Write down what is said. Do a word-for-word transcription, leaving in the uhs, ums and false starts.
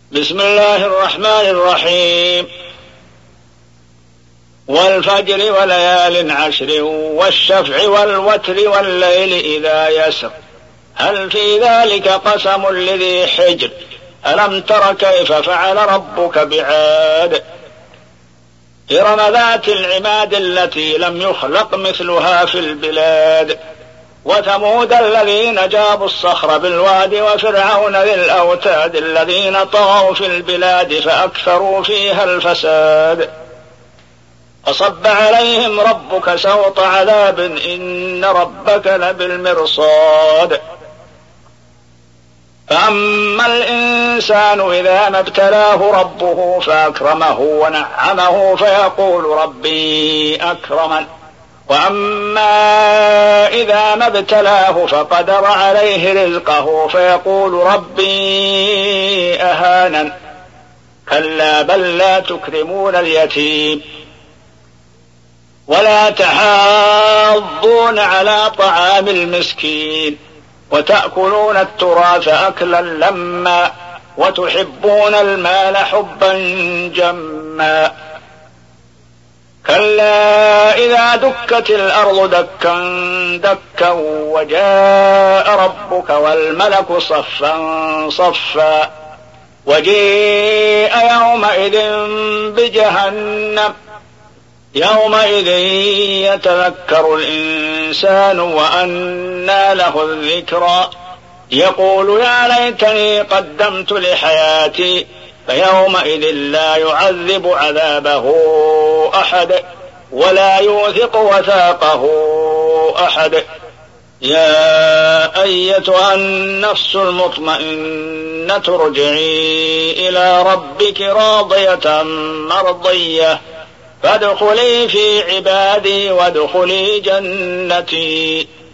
بسم الله الرحمن الرحيم. والفجر وليال عشر والشفع والوتر والليل إذا يسر هل في ذلك قسم لذي حجر ألم تر كيف فعل ربك بعاد إرم ذات العماد التي لم يخلق مثلها في البلاد وثمود الذين جابوا الصخر بالواد وفرعون ذي الأوتاد الذين طغوا في البلاد فأكثروا فيها الفساد فصب عليهم ربك سوط عذاب إن ربك لبالمرصاد فأما الإنسان إذا ما ابتلاه ربه فأكرمه ونعمه فيقول ربي أكرمن وأما إذا ما ابتلاه فقدر عليه رزقه فيقول ربي أهانن كلا بل لا تكرمون اليتيم ولا تحاضون على طعام المسكين وتأكلون التراث أكلا لما وتحبون المال حبا جما كلا إذا دكت الأرض دكا دكا وجاء ربك والملك صفا صفا وجيء يومئذ بجهنم يومئذ يتذكر الإنسان وأنى له الذكرى يقول يا ليتني قدمت لحياتي فيومئذ لا يعذب عذابه أحد ولا يوثق وثاقه أحد يا أيتها النفس المطمئنة ارجعي إلى ربك راضية مرضية فادخلي في عبادي وادخلي جنتي